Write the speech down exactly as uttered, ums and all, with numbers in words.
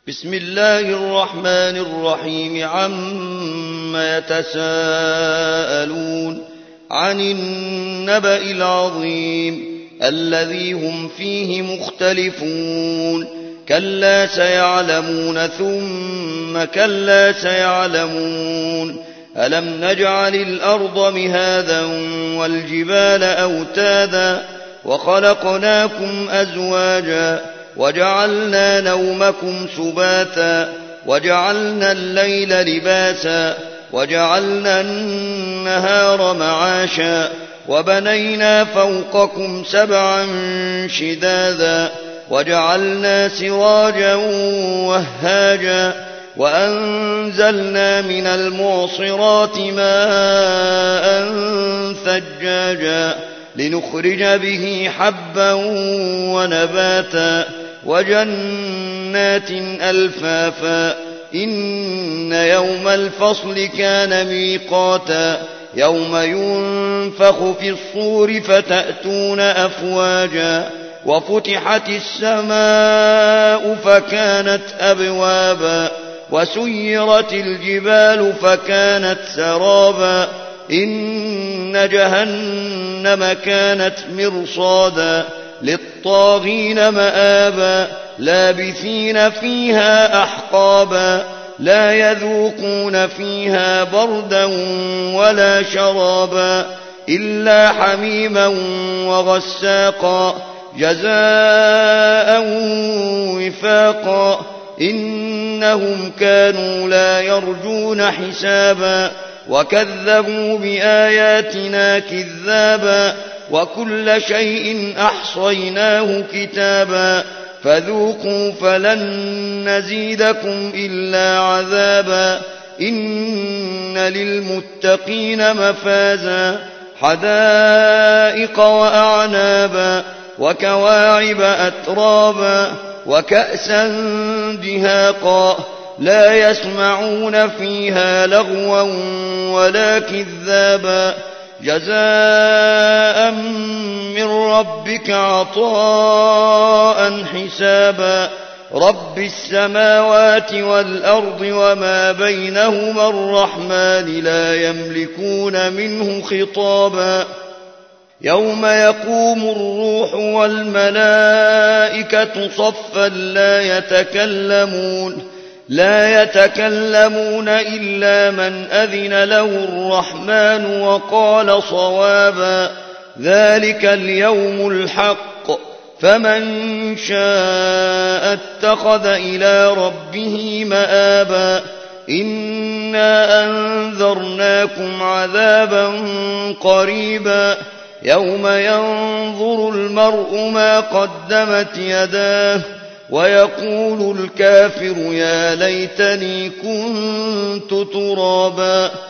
بسم الله الرحمن الرحيم عم يتساءلون عن النبأ العظيم الذي هم فيه مختلفون كلا سيعلمون ثم كلا سيعلمون ألم نجعل الأرض مهادا والجبال أوتادا وخلقناكم أزواجا وجعلنا نومكم سباتا وجعلنا الليل لباسا وجعلنا النهار معاشا وبنينا فوقكم سبعا شدادا وجعلنا سراجا وهاجا وأنزلنا من المعصرات ماء ثجاجا لنخرج به حبا ونباتا وجنات ألفافا إن يوم الفصل كان ميقاتا يوم ينفخ في الصور فتأتون أفواجا وفتحت السماء فكانت أبوابا وسيرت الجبال فكانت سرابا إن جهنم كانت مرصادا للطاغين مآبا لابثين فيها أحقابا لا يذوقون فيها بردا ولا شرابا إلا حميما وغساقا جزاء وفاقا إنهم كانوا لا يرجون حسابا وكذبوا بآياتنا كذابا وكل شيء أحصيناه كتابا فذوقوا فلن نزيدكم إلا عذابا إن للمتقين مفازا حدائق وأعنابا وكواعب أترابا وكأسا دهاقا لا يسمعون فيها لغوا ولا كذابا جزاء من ربك عطاء حسابا رب السماوات والأرض وما بينهما الرحمن لا يملكون منه خطابا يوم يقوم الروح والملائكة صفا لا يتكلمون لا يتكلمون إلا من أذن له الرحمن وقال صوابا ذلك اليوم الحق فمن شاء اتخذ إلى ربه مآبا إنا أنذرناكم عذابا قريبا يوم ينظر المرء ما قدمت يداه ويقول الكافر يا ليتني كنت ترابا